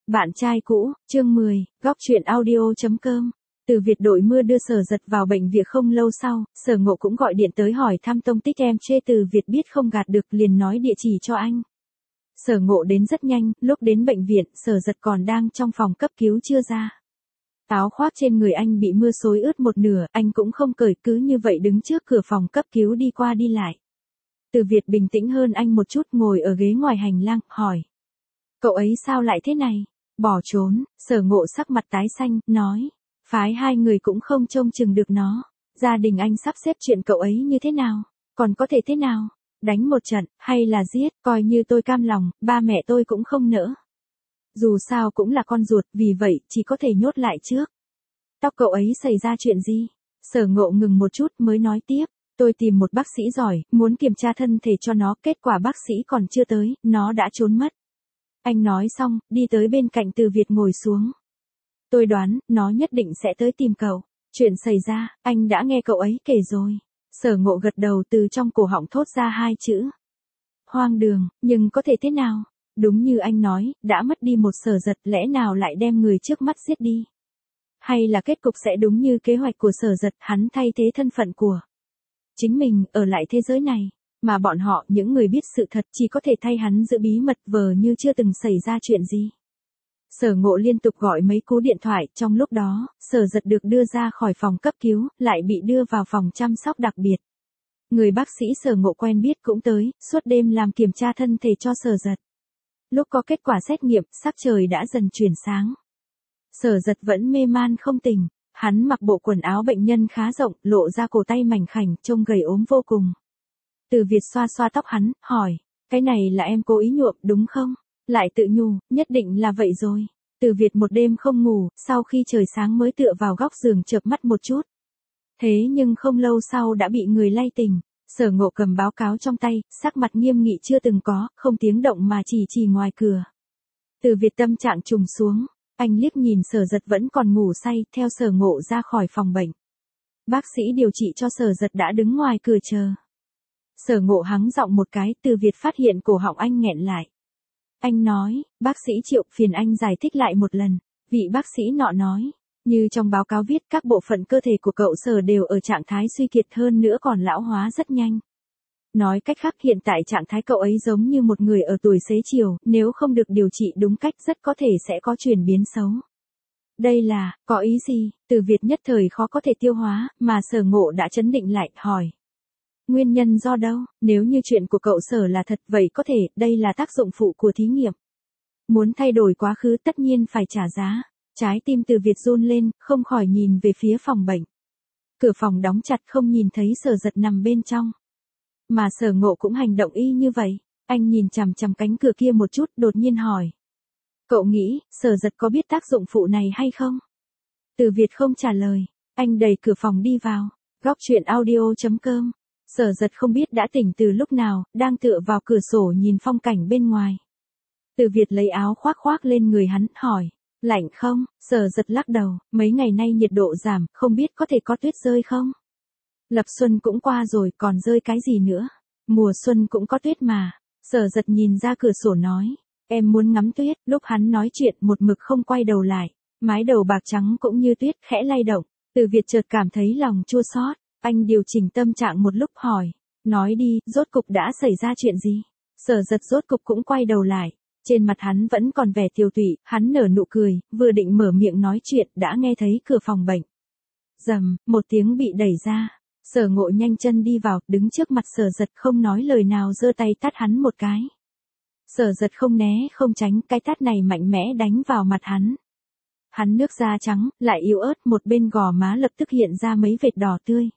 Bạn trai cũ, chương 10, góc truyện audio.com. Từ Việt đội mưa đưa Sở Giật vào bệnh viện không lâu sau, Sở Ngộ cũng gọi điện tới hỏi thăm tông tích em chê Từ Việt biết không gạt được liền nói địa chỉ cho anh. Sở Ngộ đến rất nhanh, lúc đến bệnh viện, Sở Giật còn đang trong phòng cấp cứu chưa ra. Áo khoác trên người anh bị mưa xối ướt một nửa, anh cũng không cởi, cứ như vậy đứng trước cửa phòng cấp cứu đi qua đi lại. Từ Việt bình tĩnh hơn anh một chút, ngồi ở ghế ngoài hành lang, hỏi. Cậu ấy sao lại thế này? Bỏ trốn. Sở Ngộ sắc mặt tái xanh, nói. Phái hai người cũng không trông chừng được nó. Gia đình anh sắp xếp chuyện cậu ấy như thế nào? Còn có thể thế nào? Đánh một trận, hay là giết, coi như tôi cam lòng, ba mẹ tôi cũng không nỡ. Dù sao cũng là con ruột, vì vậy, chỉ có thể nhốt lại trước. Tóc cậu ấy xảy ra chuyện gì? Sở Ngộ ngừng một chút mới nói tiếp. Tôi tìm một bác sĩ giỏi, muốn kiểm tra thân thể cho nó, kết quả bác sĩ còn chưa tới, nó đã trốn mất. Anh nói xong, đi tới bên cạnh Từ Việt ngồi xuống. Tôi đoán, nó nhất định sẽ tới tìm cậu. Chuyện xảy ra, anh đã nghe cậu ấy kể rồi. Sở Ngộ gật đầu, từ trong cổ họng thốt ra hai chữ. Hoang đường, nhưng có thể thế nào? Đúng như anh nói, đã mất đi một Sở Giật, lẽ nào lại đem người trước mắt giết đi? Hay là kết cục sẽ đúng như kế hoạch của Sở Giật, hắn thay thế thân phận của chính mình, ở lại thế giới này. Mà bọn họ, những người biết sự thật, chỉ có thể thay hắn giữ bí mật, vờ như chưa từng xảy ra chuyện gì. Sở Ngộ liên tục gọi mấy cú điện thoại, trong lúc đó, Sở Giật được đưa ra khỏi phòng cấp cứu, lại bị đưa vào phòng chăm sóc đặc biệt. Người bác sĩ Sở Ngộ quen biết cũng tới, suốt đêm làm kiểm tra thân thể cho Sở Giật. Lúc có kết quả xét nghiệm, sắc trời đã dần chuyển sáng. Sở Giật vẫn mê man không tỉnh, hắn mặc bộ quần áo bệnh nhân khá rộng, lộ ra cổ tay mảnh khảnh, trông gầy ốm vô cùng. Từ Việt xoa xoa tóc hắn, hỏi, cái này là em cố ý nhuộm đúng không? Lại tự nhủ, nhất định là vậy rồi. Từ Việt một đêm không ngủ, sau khi trời sáng mới tựa vào góc giường chợp mắt một chút. Thế nhưng không lâu sau đã bị người lay tỉnh. Sở Ngộ cầm báo cáo trong tay, sắc mặt nghiêm nghị chưa từng có, không tiếng động mà chỉ ngoài cửa. Từ Việt tâm trạng trùng xuống, anh liếc nhìn Sở Giật vẫn còn ngủ say, theo Sở Ngộ ra khỏi phòng bệnh. Bác sĩ điều trị cho Sở Giật đã đứng ngoài cửa chờ. Sở Ngộ hắng giọng một cái, Từ Việt phát hiện cổ họng anh nghẹn lại. Anh nói, bác sĩ Triệu, phiền anh giải thích lại một lần. Vị bác sĩ nọ nói, như trong báo cáo viết, các bộ phận cơ thể của cậu Sở đều ở trạng thái suy kiệt, hơn nữa còn lão hóa rất nhanh. Nói cách khác, hiện tại trạng thái cậu ấy giống như một người ở tuổi xế chiều, nếu không được điều trị đúng cách rất có thể sẽ có chuyển biến xấu. Đây là, có ý gì? Từ Việt nhất thời khó có thể tiêu hóa, mà Sở Ngộ đã trấn định lại, hỏi. Nguyên nhân do đâu? Nếu như chuyện của cậu Sở là thật, vậy có thể, đây là tác dụng phụ của thí nghiệm. Muốn thay đổi quá khứ tất nhiên phải trả giá. Trái tim Từ Việt run lên, không khỏi nhìn về phía phòng bệnh. Cửa phòng đóng chặt, không nhìn thấy Sở Giật nằm bên trong. Mà Sở Ngộ cũng hành động y như vậy. Anh nhìn chằm chằm cánh cửa kia một chút, đột nhiên hỏi. Cậu nghĩ, Sở Giật có biết tác dụng phụ này hay không? Từ Việt không trả lời. Anh đẩy cửa phòng đi vào. Góc truyện audio.com. Sở Giật không biết đã tỉnh từ lúc nào, đang tựa vào cửa sổ nhìn phong cảnh bên ngoài. Từ Việt lấy áo khoác lên người hắn, hỏi. Lạnh không? Sở Giật lắc đầu, mấy ngày nay nhiệt độ giảm, không biết có thể có tuyết rơi không? Lập xuân cũng qua rồi, còn rơi cái gì nữa? Mùa xuân cũng có tuyết mà. Sở Giật nhìn ra cửa sổ nói. Em muốn ngắm tuyết. Lúc hắn nói chuyện, một mực không quay đầu lại. Mái đầu bạc trắng cũng như tuyết, khẽ lay động. Từ Việt chợt cảm thấy lòng chua xót. Anh điều chỉnh tâm trạng một lúc, hỏi. Nói đi, rốt cục đã xảy ra chuyện gì? Sở Giật rốt cục cũng quay đầu lại. Trên mặt hắn vẫn còn vẻ tiều tụy, hắn nở nụ cười, vừa định mở miệng nói chuyện, đã nghe thấy cửa phòng bệnh. Rầm, một tiếng bị đẩy ra. Sở Ngộ nhanh chân đi vào, đứng trước mặt Sở Giật không nói lời nào, giơ tay tát hắn một cái. Sở Giật không né không tránh, cái tát này mạnh mẽ đánh vào mặt hắn. Hắn nước da trắng, lại yếu ớt, một bên gò má lập tức hiện ra mấy vệt đỏ tươi.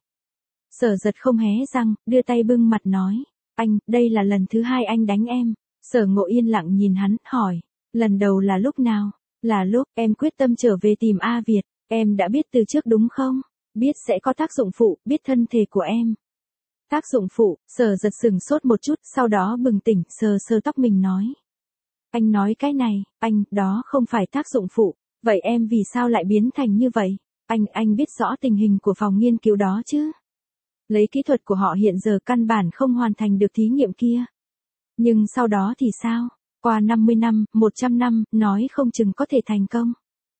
Sở Giật không hé răng, đưa tay bưng mặt nói. Anh, đây là lần thứ hai anh đánh em. Sở Ngộ yên lặng nhìn hắn, hỏi. Lần đầu là lúc nào? Là lúc em quyết tâm trở về tìm A Việt. Em đã biết từ trước đúng không? Biết sẽ có tác dụng phụ, biết thân thể của em. Tác dụng phụ? Sở Giật sừng sốt một chút, sau đó bừng tỉnh, sờ tóc mình nói. Anh nói cái này, anh, đó không phải tác dụng phụ. Vậy em vì sao lại biến thành như vậy? Anh biết rõ tình hình của phòng nghiên cứu đó chứ? Lấy kỹ thuật của họ hiện giờ căn bản không hoàn thành được thí nghiệm kia. Nhưng sau đó thì sao? Qua 50 năm, 100 năm, nói không chừng có thể thành công.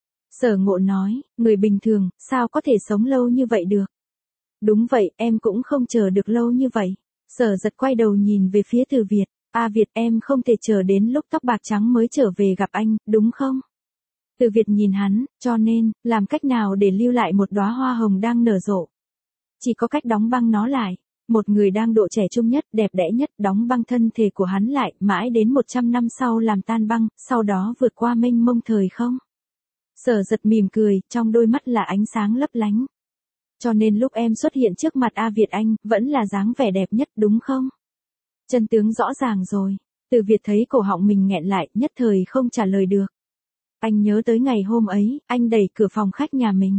Sở Ngộ nói, người bình thường, sao có thể sống lâu như vậy được? Đúng vậy, em cũng không chờ được lâu như vậy. Sở Giật quay đầu nhìn về phía Từ Việt. Việt, em không thể chờ đến lúc tóc bạc trắng mới trở về gặp anh, đúng không? Từ Việt nhìn hắn, cho nên, làm cách nào để lưu lại một đóa hoa hồng đang nở rộ? Chỉ có cách đóng băng nó lại. Một người đang độ trẻ trung nhất, đẹp đẽ nhất, đóng băng thân thể của hắn lại, mãi đến 100 năm sau làm tan băng, sau đó vượt qua mênh mông thời không. Sở Giật mỉm cười, trong đôi mắt là ánh sáng lấp lánh. Cho nên lúc em xuất hiện trước mặt Việt Anh, vẫn là dáng vẻ đẹp nhất đúng không? Chân tướng rõ ràng rồi. Từ Việt thấy cổ họng mình nghẹn lại, nhất thời không trả lời được. Anh nhớ tới ngày hôm ấy, anh đẩy cửa phòng khách nhà mình.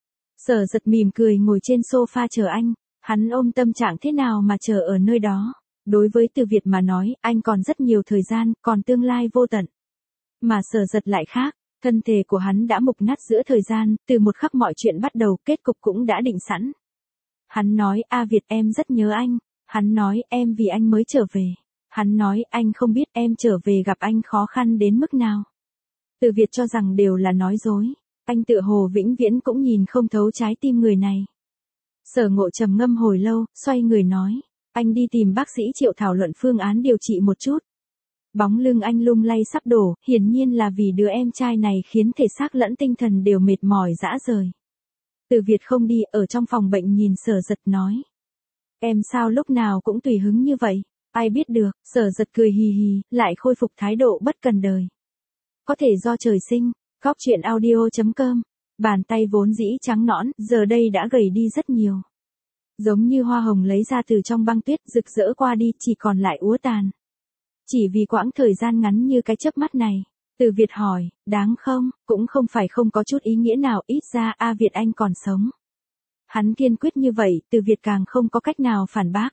Sở Giật mỉm cười ngồi trên sofa chờ anh. Hắn ôm tâm trạng thế nào mà chờ ở nơi đó. Đối với Từ Việt mà nói, anh còn rất nhiều thời gian, còn tương lai vô tận. Mà Sở Giật lại khác. Thân thể của hắn đã mục nát giữa thời gian, từ một khắc mọi chuyện bắt đầu, kết cục cũng đã định sẵn. Hắn nói, Việt em rất nhớ anh. Hắn nói, em vì anh mới trở về. Hắn nói, anh không biết em trở về gặp anh khó khăn đến mức nào. Từ Việt cho rằng đều là nói dối. Anh tựa hồ vĩnh viễn cũng nhìn không thấu trái tim người này. Sở Ngộ trầm ngâm hồi lâu, xoay người nói. Anh đi tìm bác sĩ Triệu thảo luận phương án điều trị một chút. Bóng lưng anh lung lay sắp đổ, hiển nhiên là vì đứa em trai này khiến thể xác lẫn tinh thần đều mệt mỏi rã rời. Từ Việt không đi, ở trong phòng bệnh nhìn Sở Giật nói. Em sao lúc nào cũng tùy hứng như vậy, ai biết được. Sở Giật cười hì hì, lại khôi phục thái độ bất cần đời. Có thể do trời sinh. Góc truyện audio.com. Bàn tay vốn dĩ trắng nõn, giờ đây đã gầy đi rất nhiều. Giống như hoa hồng lấy ra từ trong băng tuyết, rực rỡ qua đi, chỉ còn lại úa tàn. Chỉ vì quãng thời gian ngắn như cái chớp mắt này. Từ Việt hỏi, đáng không? Cũng không phải không có chút ý nghĩa nào, ít ra Việt Anh còn sống. Hắn kiên quyết như vậy, Từ Việt càng không có cách nào phản bác.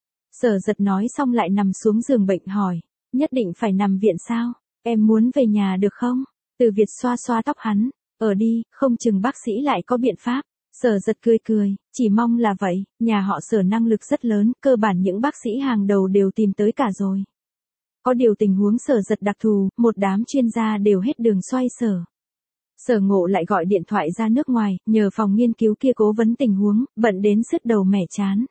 Sở Giật nói xong lại nằm xuống giường bệnh hỏi, nhất định phải nằm viện sao? Em muốn về nhà được không? Từ Việt xoa xoa tóc hắn, ở đi, không chừng bác sĩ lại có biện pháp. Sở Giật cười cười, chỉ mong là vậy, nhà họ Sở năng lực rất lớn, cơ bản những bác sĩ hàng đầu đều tìm tới cả rồi. Có điều tình huống Sở Giật đặc thù, một đám chuyên gia đều hết đường xoay sở. Sở Ngộ lại gọi điện thoại ra nước ngoài, nhờ phòng nghiên cứu kia cố vấn tình huống, bận đến sứt đầu mẻ chán.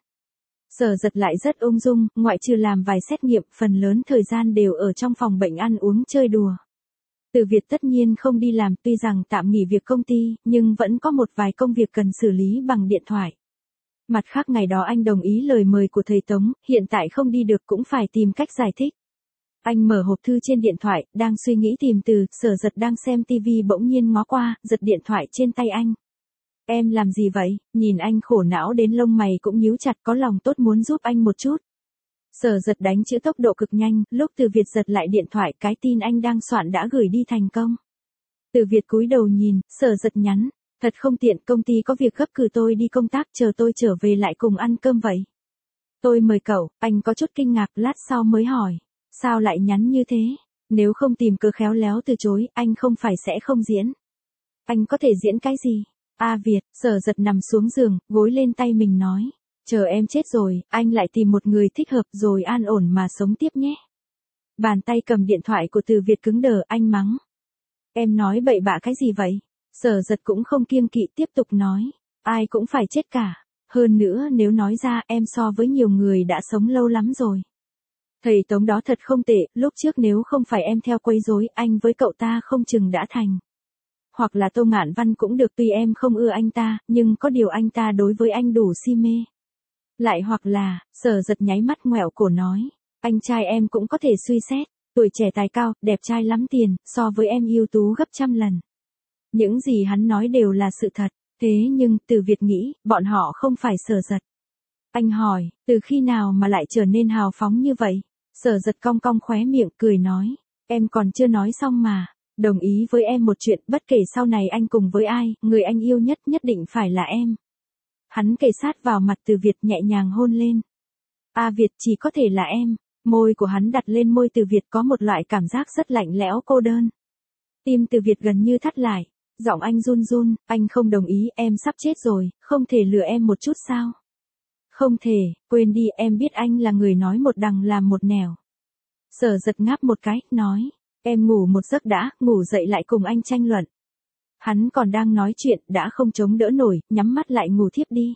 Sở Giật lại rất ung dung, ngoại trừ làm vài xét nghiệm, phần lớn thời gian đều ở trong phòng bệnh ăn uống chơi đùa. Từ Việt tất nhiên không đi làm, tuy rằng tạm nghỉ việc công ty, nhưng vẫn có một vài công việc cần xử lý bằng điện thoại. Mặt khác ngày đó anh đồng ý lời mời của thầy Tống, hiện tại không đi được cũng phải tìm cách giải thích. Anh mở hộp thư trên điện thoại, đang suy nghĩ tìm từ, Sở Giật đang xem tivi bỗng nhiên ngó qua, giật điện thoại trên tay anh. Em làm gì vậy? Nhìn anh khổ não đến lông mày cũng nhíu chặt, có lòng tốt muốn giúp anh một chút. Sở Giật đánh chữ tốc độ cực nhanh, lúc Từ Việt giật lại điện thoại, cái tin anh đang soạn đã gửi đi thành công. Từ Việt cúi đầu nhìn, Sở Giật nhắn, thật không tiện, công ty có việc gấp cử tôi đi công tác, chờ tôi trở về lại cùng ăn cơm vậy. Tôi mời cậu. Anh có chút kinh ngạc, lát sau mới hỏi, sao lại nhắn như thế? Nếu không tìm cớ khéo léo từ chối, anh không phải sẽ không diễn. Anh có thể diễn cái gì? Việt, Sở Giật nằm xuống giường, gối lên tay mình nói. Chờ em chết rồi, anh lại tìm một người thích hợp rồi an ổn mà sống tiếp nhé. Bàn tay cầm điện thoại của Từ Việt cứng đờ, anh mắng. Em nói bậy bạ cái gì vậy? Sở Giật cũng không kiêng kỵ tiếp tục nói. Ai cũng phải chết cả. Hơn nữa nếu nói ra em so với nhiều người đã sống lâu lắm rồi. Thầy Tống đó thật không tệ, lúc trước nếu không phải em theo quấy rối, anh với cậu ta không chừng đã thành. Hoặc là Tô Ngạn Văn cũng được, tuy em không ưa anh ta, nhưng có điều anh ta đối với anh đủ si mê. Lại hoặc là, Sở Giật nháy mắt ngoẹo cổ nói, anh trai em cũng có thể suy xét, tuổi trẻ tài cao, đẹp trai lắm tiền, so với em ưu tú gấp trăm lần. Những gì hắn nói đều là sự thật, thế nhưng, Từ Việt nghĩ, bọn họ không phải Sở Giật. Anh hỏi, từ khi nào mà lại trở nên hào phóng như vậy? Sở Giật cong cong khóe miệng, cười nói, em còn chưa nói xong mà. Đồng ý với em một chuyện, bất kể sau này anh cùng với ai, người anh yêu nhất nhất định phải là em. Hắn kề sát vào mặt Từ Việt nhẹ nhàng hôn lên. Việt chỉ có thể là em. Môi của hắn đặt lên môi Từ Việt có một loại cảm giác rất lạnh lẽo cô đơn. Tim Từ Việt gần như thắt lại. Giọng anh run run, anh không đồng ý, em sắp chết rồi, không thể lừa em một chút sao? Không thể, quên đi, em biết anh là người nói một đằng làm một nẻo. Sở giật ngáp một cái, nói. Em ngủ một giấc đã, ngủ dậy lại cùng anh tranh luận. Hắn còn đang nói chuyện, đã không chống đỡ nổi, nhắm mắt lại ngủ thiếp đi.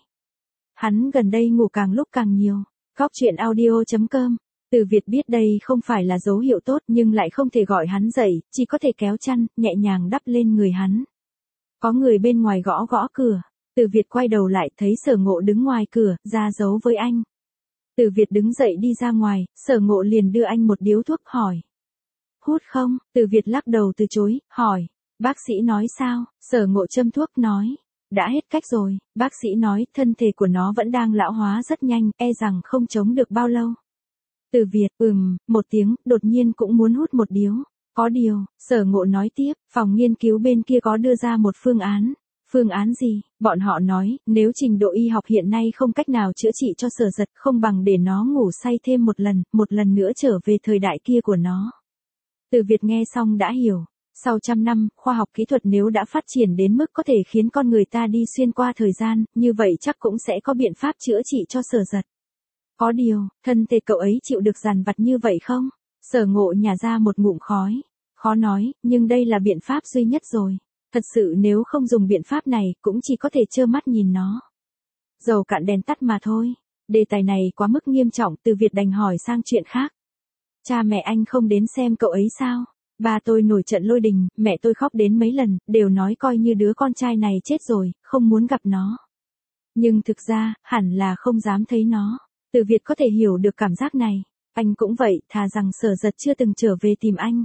Hắn gần đây ngủ càng lúc càng nhiều. Góc chuyện audio.com. Từ Việt biết đây không phải là dấu hiệu tốt nhưng lại không thể gọi hắn dậy, chỉ có thể kéo chăn, nhẹ nhàng đắp lên người hắn. Có người bên ngoài gõ gõ cửa. Từ Việt quay đầu lại thấy Sở Ngộ đứng ngoài cửa, ra dấu với anh. Từ Việt đứng dậy đi ra ngoài, Sở Ngộ liền đưa anh một điếu thuốc hỏi. Hút không? Từ Việt lắc đầu từ chối, hỏi. Bác sĩ nói sao? Sở Ngộ châm thuốc nói. Đã hết cách rồi, bác sĩ nói thân thể của nó vẫn đang lão hóa rất nhanh, e rằng không chống được bao lâu. Từ Việt, một tiếng, đột nhiên cũng muốn hút một điếu. Có điều, Sở Ngộ nói tiếp, phòng nghiên cứu bên kia có đưa ra một phương án. Phương án gì? Bọn họ nói, nếu trình độ y học hiện nay không cách nào chữa trị cho Sở Giật, không bằng để nó ngủ say thêm một lần nữa trở về thời đại kia của nó. Từ Việt nghe xong đã hiểu. Sau trăm năm, khoa học kỹ thuật nếu đã phát triển đến mức có thể khiến con người ta đi xuyên qua thời gian, như vậy chắc cũng sẽ có biện pháp chữa trị cho Sở Giật. Có điều, thân thể cậu ấy chịu được dằn vặt như vậy không? Sở Ngộ nhả ra một ngụm khói. Khó nói, nhưng đây là biện pháp duy nhất rồi. Thật sự nếu không dùng biện pháp này, cũng chỉ có thể trơ mắt nhìn nó. Dầu cạn đèn tắt mà thôi. Đề tài này quá mức nghiêm trọng, Từ Việt đành hỏi sang chuyện khác. Cha mẹ anh không đến xem cậu ấy sao? Ba tôi nổi trận lôi đình, mẹ tôi khóc đến mấy lần, đều nói coi như đứa con trai này chết rồi, không muốn gặp nó. Nhưng thực ra, hẳn là không dám thấy nó. Từ Việt có thể hiểu được cảm giác này. Anh cũng vậy, thà rằng Sở Giật chưa từng trở về tìm anh.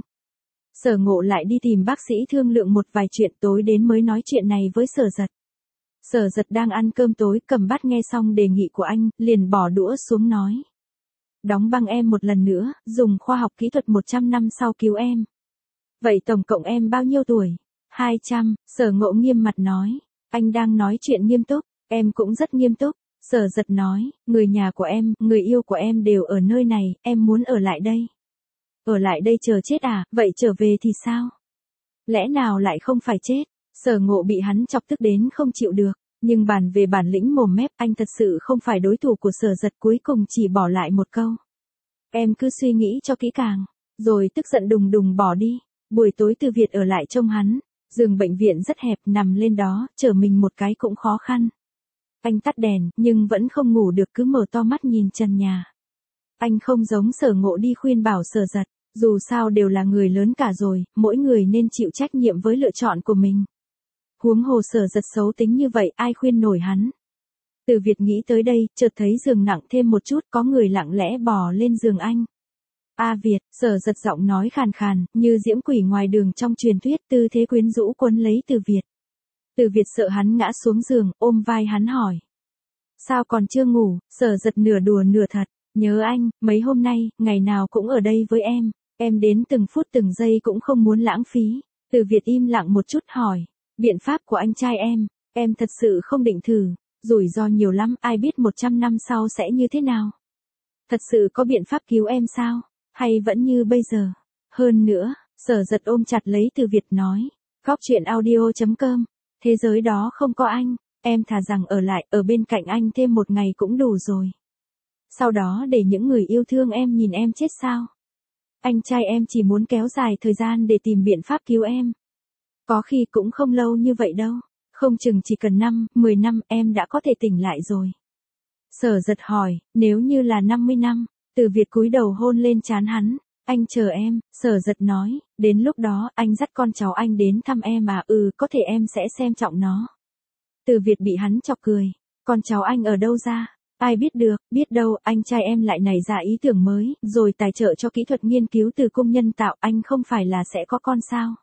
Sở Ngộ lại đi tìm bác sĩ thương lượng một vài chuyện, tối đến mới nói chuyện này với Sở Giật. Sở Giật đang ăn cơm tối, cầm bát nghe xong đề nghị của anh, liền bỏ đũa xuống nói. Đóng băng em một lần nữa, dùng khoa học kỹ thuật 100 năm sau cứu em. Vậy tổng cộng em bao nhiêu tuổi? 200, Sở Ngộ nghiêm mặt nói. Anh đang nói chuyện nghiêm túc, em cũng rất nghiêm túc. Sở Giật nói, người nhà của em, người yêu của em đều ở nơi này, em muốn ở lại đây. Ở lại đây chờ chết à, vậy trở về thì sao? Lẽ nào lại không phải chết? Sở Ngộ bị hắn chọc tức đến không chịu được, nhưng bàn về bản lĩnh mồm mép anh thật sự không phải đối thủ của Sở Giật, cuối cùng chỉ bỏ lại một câu. Em cứ suy nghĩ cho kỹ càng, rồi tức giận đùng đùng bỏ đi. Buổi tối Từ Việt ở lại trông hắn, giường bệnh viện rất hẹp, nằm lên đó, trở mình một cái cũng khó khăn. Anh tắt đèn, nhưng vẫn không ngủ được, cứ mở to mắt nhìn trần nhà. Anh không giống Sở Ngộ đi khuyên bảo Sở Giật, dù sao đều là người lớn cả rồi, mỗi người nên chịu trách nhiệm với lựa chọn của mình. Huống hồ Sở Giật xấu tính như vậy, ai khuyên nổi hắn. Từ Việt nghĩ tới đây, chợt thấy giường nặng thêm một chút, có người lặng lẽ bò lên giường anh. A Việt, Sở Giật giọng nói khàn khàn, như diễm quỷ ngoài đường trong truyền thuyết, tư thế quyến rũ quấn lấy Từ Việt. Từ Việt sợ hắn ngã xuống giường, ôm vai hắn hỏi. Sao còn chưa ngủ? Sở Giật nửa đùa nửa thật. Nhớ anh, mấy hôm nay, ngày nào cũng ở đây với em đến từng phút từng giây cũng không muốn lãng phí. Từ Việt im lặng một chút hỏi. Biện pháp của anh trai em thật sự không định thử. Rủi ro nhiều lắm, ai biết 100 năm sau sẽ như thế nào? Thật sự có biện pháp cứu em sao? Hay vẫn như bây giờ? Hơn nữa, Sở Giật ôm chặt lấy Từ Việt nói. Góc chuyện audio.com. Thế giới đó không có anh, em thà rằng ở lại, ở bên cạnh anh thêm một ngày cũng đủ rồi. Sau đó để những người yêu thương em nhìn em chết sao? Anh trai em chỉ muốn kéo dài thời gian để tìm biện pháp cứu em. Có khi cũng không lâu như vậy đâu, không chừng chỉ cần 5, 10 năm em đã có thể tỉnh lại rồi. Sở Giật hỏi, nếu như là 50 năm, Từ Việt cúi đầu hôn lên trán hắn. Anh chờ em, Sở Giật nói, đến lúc đó anh dắt con cháu anh đến thăm em à, có thể em sẽ xem trọng nó. Từ Việt bị hắn chọc cười, con cháu anh ở đâu ra? Ai biết được, biết đâu anh trai em lại nảy ra ý tưởng mới, rồi tài trợ cho kỹ thuật nghiên cứu từ cung nhân tạo, anh không phải là sẽ có con sao?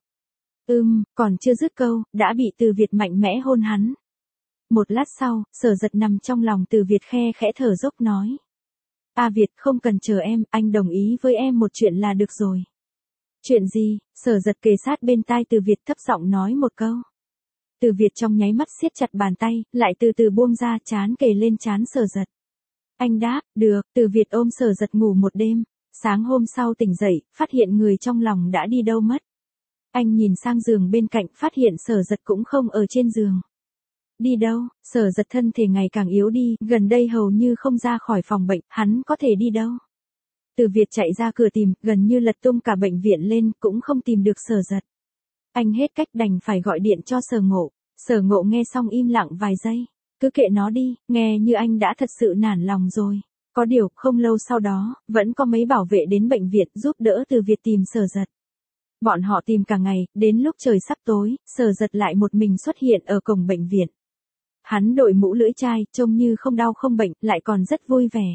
Còn chưa dứt câu, đã bị Từ Việt mạnh mẽ hôn hắn. Một lát sau, Sở Giật nằm trong lòng Từ Việt khe khẽ thở dốc nói. A Việt, không cần chờ em, anh đồng ý với em một chuyện là được rồi. Chuyện gì? Sở Giật kề sát bên tai Từ Việt thấp giọng nói một câu. Từ Việt trong nháy mắt siết chặt bàn tay, lại từ từ buông ra, trán kề lên trán Sở Giật. Anh đáp, được. Từ Việt ôm Sở Giật ngủ một đêm. Sáng hôm sau tỉnh dậy, phát hiện người trong lòng đã đi đâu mất. Anh nhìn sang giường bên cạnh, phát hiện Sở Giật cũng không ở trên giường. Đi đâu? Sở Giật thân thể ngày càng yếu đi, gần đây hầu như không ra khỏi phòng bệnh, hắn có thể đi đâu? Từ Việt chạy ra cửa tìm, gần như lật tung cả bệnh viện lên, cũng không tìm được Sở Giật. Anh hết cách đành phải gọi điện cho Sở Ngộ. Sở Ngộ nghe xong im lặng vài giây. Cứ kệ nó đi, nghe như anh đã thật sự nản lòng rồi. Có điều, không lâu sau đó, vẫn có mấy bảo vệ đến bệnh viện giúp đỡ Từ Việt tìm Sở Giật. Bọn họ tìm cả ngày, đến lúc trời sắp tối, Sở Giật lại một mình xuất hiện ở cổng bệnh viện. Hắn đội mũ lưỡi chai, trông như không đau không bệnh, lại còn rất vui vẻ.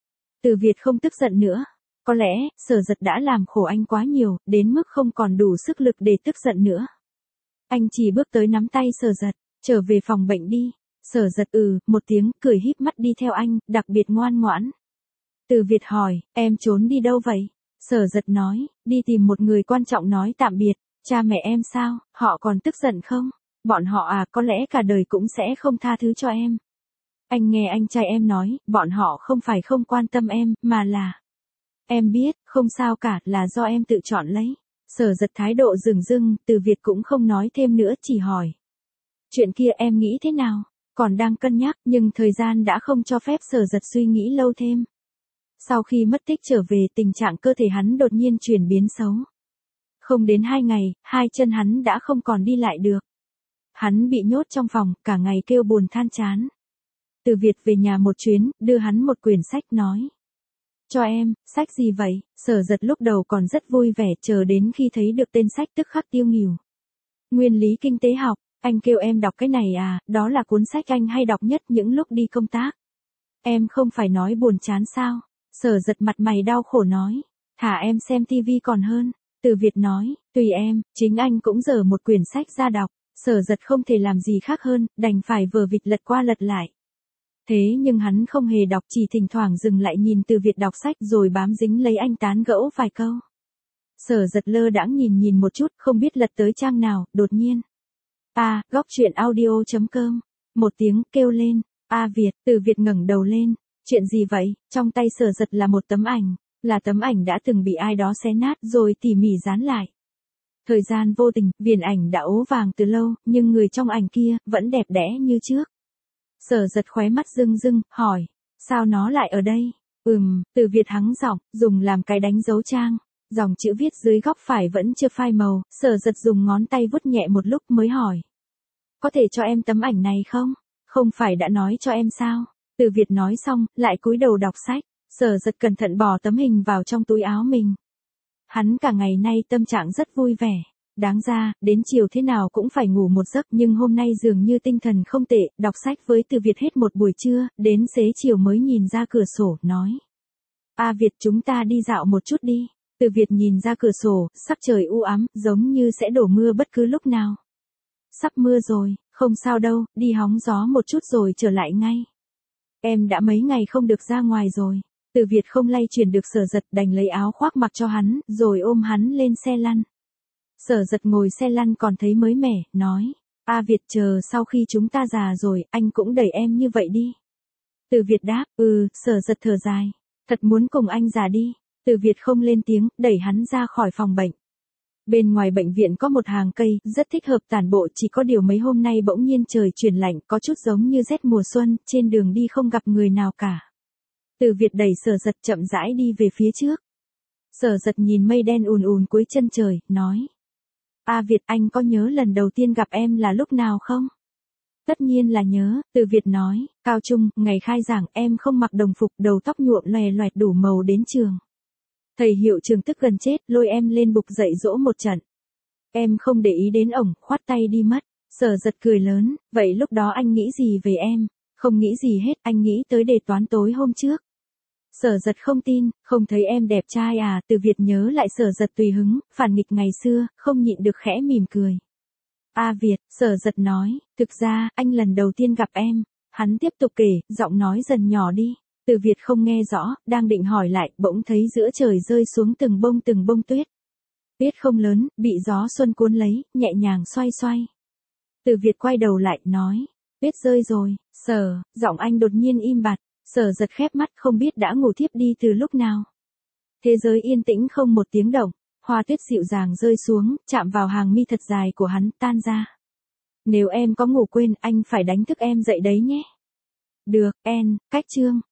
Từ Việt không tức giận nữa. Có lẽ, Sở Giật đã làm khổ anh quá nhiều, đến mức không còn đủ sức lực để tức giận nữa. Anh chỉ bước tới nắm tay Sở Giật, trở về phòng bệnh đi. Sở Giật một tiếng, cười híp mắt đi theo anh, đặc biệt ngoan ngoãn. Từ Việt hỏi, em trốn đi đâu vậy? Sở Giật nói, đi tìm một người quan trọng nói tạm biệt. Cha mẹ em sao, họ còn tức giận không? Bọn họ có lẽ cả đời cũng sẽ không tha thứ cho em. Anh nghe anh trai em nói, bọn họ không phải không quan tâm em, mà là... Em biết, không sao cả, là do em tự chọn lấy. Sở Giật thái độ dửng dưng, Từ Việt cũng không nói thêm nữa, chỉ hỏi. Chuyện kia em nghĩ thế nào? Còn đang cân nhắc, nhưng thời gian đã không cho phép Sở Giật suy nghĩ lâu thêm. Sau khi mất tích trở về, tình trạng cơ thể hắn đột nhiên chuyển biến xấu. Không đến 2 ngày, 2 chân hắn đã không còn đi lại được. Hắn bị nhốt trong phòng, cả ngày kêu buồn than chán. Từ Việt về nhà một chuyến, đưa hắn một quyển sách nói. Cho em, sách gì vậy? Sở Giật lúc đầu còn rất vui vẻ, chờ đến khi thấy được tên sách tức khắc tiêu nghỉu. Nguyên lý kinh tế học, anh kêu em đọc cái này đó là cuốn sách anh hay đọc nhất những lúc đi công tác. Em không phải nói buồn chán sao? Sở Giật mặt mày đau khổ nói. Thả em xem tivi còn hơn. Từ Việt nói, tùy em, chính anh cũng dở một quyển sách ra đọc. Sở Giật không thể làm gì khác hơn, đành phải vờ vịt lật qua lật lại. Thế nhưng hắn không hề đọc, chỉ thỉnh thoảng dừng lại nhìn Từ Việt đọc sách rồi bám dính lấy anh tán gẫu vài câu. Sở Giật lơ đãng nhìn một chút, không biết lật tới trang nào, đột nhiên. Góc truyện audio.com. Một tiếng kêu lên. Việt, Từ Việt ngẩng đầu lên. Chuyện gì vậy? Trong tay Sở Giật là một tấm ảnh. Là tấm ảnh đã từng bị ai đó xé nát rồi tỉ mỉ dán lại. Thời gian vô tình, viền ảnh đã ố vàng từ lâu, nhưng người trong ảnh kia, vẫn đẹp đẽ như trước. Sở Giật khóe mắt rưng rưng, hỏi. Sao nó lại ở đây? Từ Việt hắng giọng, dùng làm cái đánh dấu trang. Dòng chữ viết dưới góc phải vẫn chưa phai màu, Sở Giật dùng ngón tay vuốt nhẹ một lúc mới hỏi. Có thể cho em tấm ảnh này không? Không phải đã nói cho em sao? Từ Việt nói xong, lại cúi đầu đọc sách. Sở Giật cẩn thận bỏ tấm hình vào trong túi áo mình. Hắn cả ngày nay tâm trạng rất vui vẻ. Đáng ra, đến chiều thế nào cũng phải ngủ một giấc, nhưng hôm nay dường như tinh thần không tệ, đọc sách với Từ Việt hết một buổi trưa, đến xế chiều mới nhìn ra cửa sổ, nói. Việt, chúng ta đi dạo một chút đi. Từ Việt nhìn ra cửa sổ, sắc trời u ám, giống như sẽ đổ mưa bất cứ lúc nào. Sắp mưa rồi, không sao đâu, đi hóng gió một chút rồi trở lại ngay. Em đã mấy ngày không được ra ngoài rồi. Từ Việt không lay chuyển được Sở Giật, đành lấy áo khoác mặc cho hắn, rồi ôm hắn lên xe lăn. Sở Giật ngồi xe lăn còn thấy mới mẻ, nói. Việt, chờ sau khi chúng ta già rồi, anh cũng đẩy em như vậy đi. Từ Việt đáp, Sở Giật thở dài. Thật muốn cùng anh già đi. Từ Việt không lên tiếng, đẩy hắn ra khỏi phòng bệnh. Bên ngoài bệnh viện có một hàng cây, rất thích hợp tản bộ, chỉ có điều mấy hôm nay bỗng nhiên trời chuyển lạnh, có chút giống như rét mùa xuân, trên đường đi không gặp người nào cả. Từ Việt đẩy Sở Giật chậm rãi đi về phía trước. Sở Giật nhìn mây đen ùn ùn cuối chân trời, nói. Việt, anh có nhớ lần đầu tiên gặp em là lúc nào không? Tất nhiên là nhớ, Từ Việt nói, cao trung, ngày khai giảng em không mặc đồng phục, đầu tóc nhuộm loè loẹt đủ màu đến trường. Thầy hiệu trường tức gần chết, lôi em lên bục dạy dỗ một trận. Em không để ý đến ổng, khoát tay đi mất. Sở Giật cười lớn, vậy lúc đó anh nghĩ gì về em? Không nghĩ gì hết, anh nghĩ tới đề toán tối hôm trước. Sở Giật không tin, không thấy em đẹp trai Từ Việt nhớ lại Sở Giật tùy hứng, phản nghịch ngày xưa, không nhịn được khẽ mỉm cười. Việt, Sở Giật nói, thực ra, anh lần đầu tiên gặp em. Hắn tiếp tục kể, giọng nói dần nhỏ đi. Từ Việt không nghe rõ, đang định hỏi lại, bỗng thấy giữa trời rơi xuống từng bông tuyết. Tuyết không lớn, bị gió xuân cuốn lấy, nhẹ nhàng xoay xoay. Từ Việt quay đầu lại, nói, tuyết rơi rồi. Giọng anh đột nhiên im bặt. Sở Giật khép mắt, không biết đã ngủ thiếp đi từ lúc nào. Thế giới yên tĩnh không một tiếng động, hoa tuyết dịu dàng rơi xuống, chạm vào hàng mi thật dài của hắn, tan ra. Nếu em có ngủ quên, anh phải đánh thức em dậy đấy nhé. Được, cách chương.